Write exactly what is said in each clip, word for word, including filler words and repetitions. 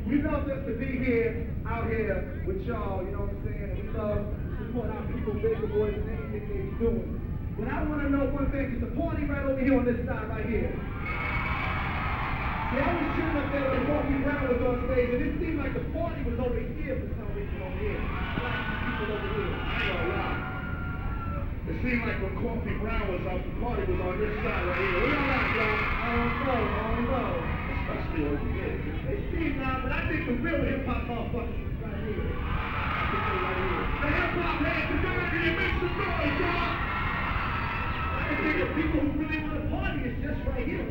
We love just to be here, out here with y'all, you know what I'm saying? And we love to support our people, Baker Boys, and anything they're doing. But I want to know one thing, is the party right over here on this side right here. See, I was sitting up there when Coffee Brown was on stage, and it seemed like the party was over here for some reason over here. I like the people over here. I ain't gonna lie. It seemed like when Coffee Brown was out, the party was on this side right here. What y'all like, y'all? I don't know, I don't know. Especially over here. It seems now, but I think the real hip-hop motherfuckers is right here. I think they're right here. The hip-hop heads, the guys, can you make some noise, y'all? I think the people who really want to party is just right here.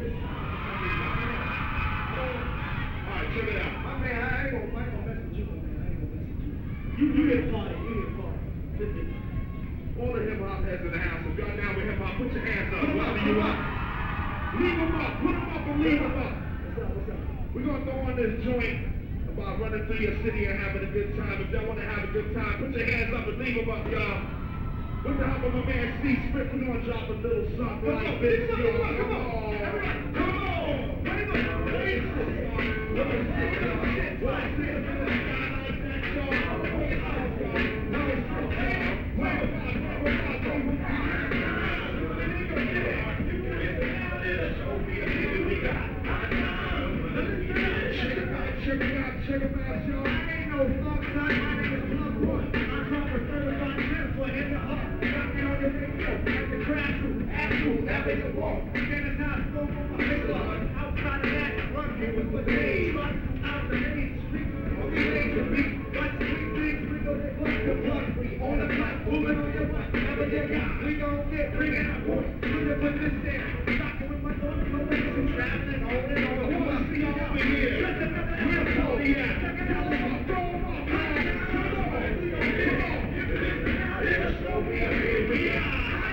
Alright, check it out. My man, I ain't gonna, I ain't gonna mess with you, man. I ain't gonna mess with you. You, you get party, you get party. Listen. All the hip-hop heads in the house, if y'all down with hip-hop, put your hands up. Whatever you want. Leave them up, put them up and leave them up. What's up, what's up? We're gonna throw on this joint about running through your city and having a good time. If y'all wanna have a good time, put your hands up and leave them up, y'all. With the help of my man C. Smith, we're gonna drop a little something like this, y'all. Come on, come on, come on. Ready to go, ready to go. What I said, what I said, what I said, what I said, check it out, check it out, y'all. I ain't no fuck son, my name is Plug Boy. I'm from the service on ten foot in the hub. Got me on the radio, at the crash room, actual, that way to walk. Then it's not smoke on my face. Outside of that, run here with the days. Run out the main street, on the days to beat. Watch sweet things, we go to plug the plug. We on the block, moving on your butt. Never get got, we gon' get bringing our voice. We can put this in. Rockin' with my dog, no way to traveling, holding on. I wanna see y'all over here. We're party out. Check it out, let's go. Throw them up. Come on, come on. Show me here we are.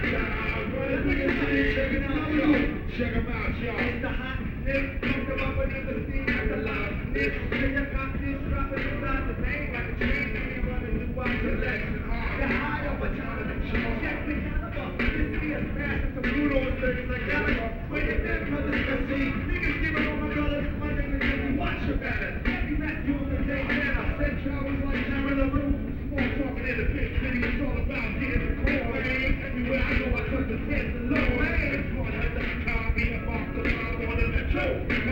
Check them out, y'all. It's the hotness. Talk about what you can see at the loudness. Check your confidence, dropping inside the vein. Like a train, we running through our selection. The high up a time of the show. Check the caliber. This be a smash with some food on thirties like Gallagher. When you're dead, brothers can see. Niggas give it all my brothers. My niggas make you watch your better. Every rap you on the day man. I said travels like Sharon LaRue. Small talking in the big city. It's all about getting the core, man. Everywhere I go, I touch the tents and low, man. It's more like the copy of off the line, one of the two.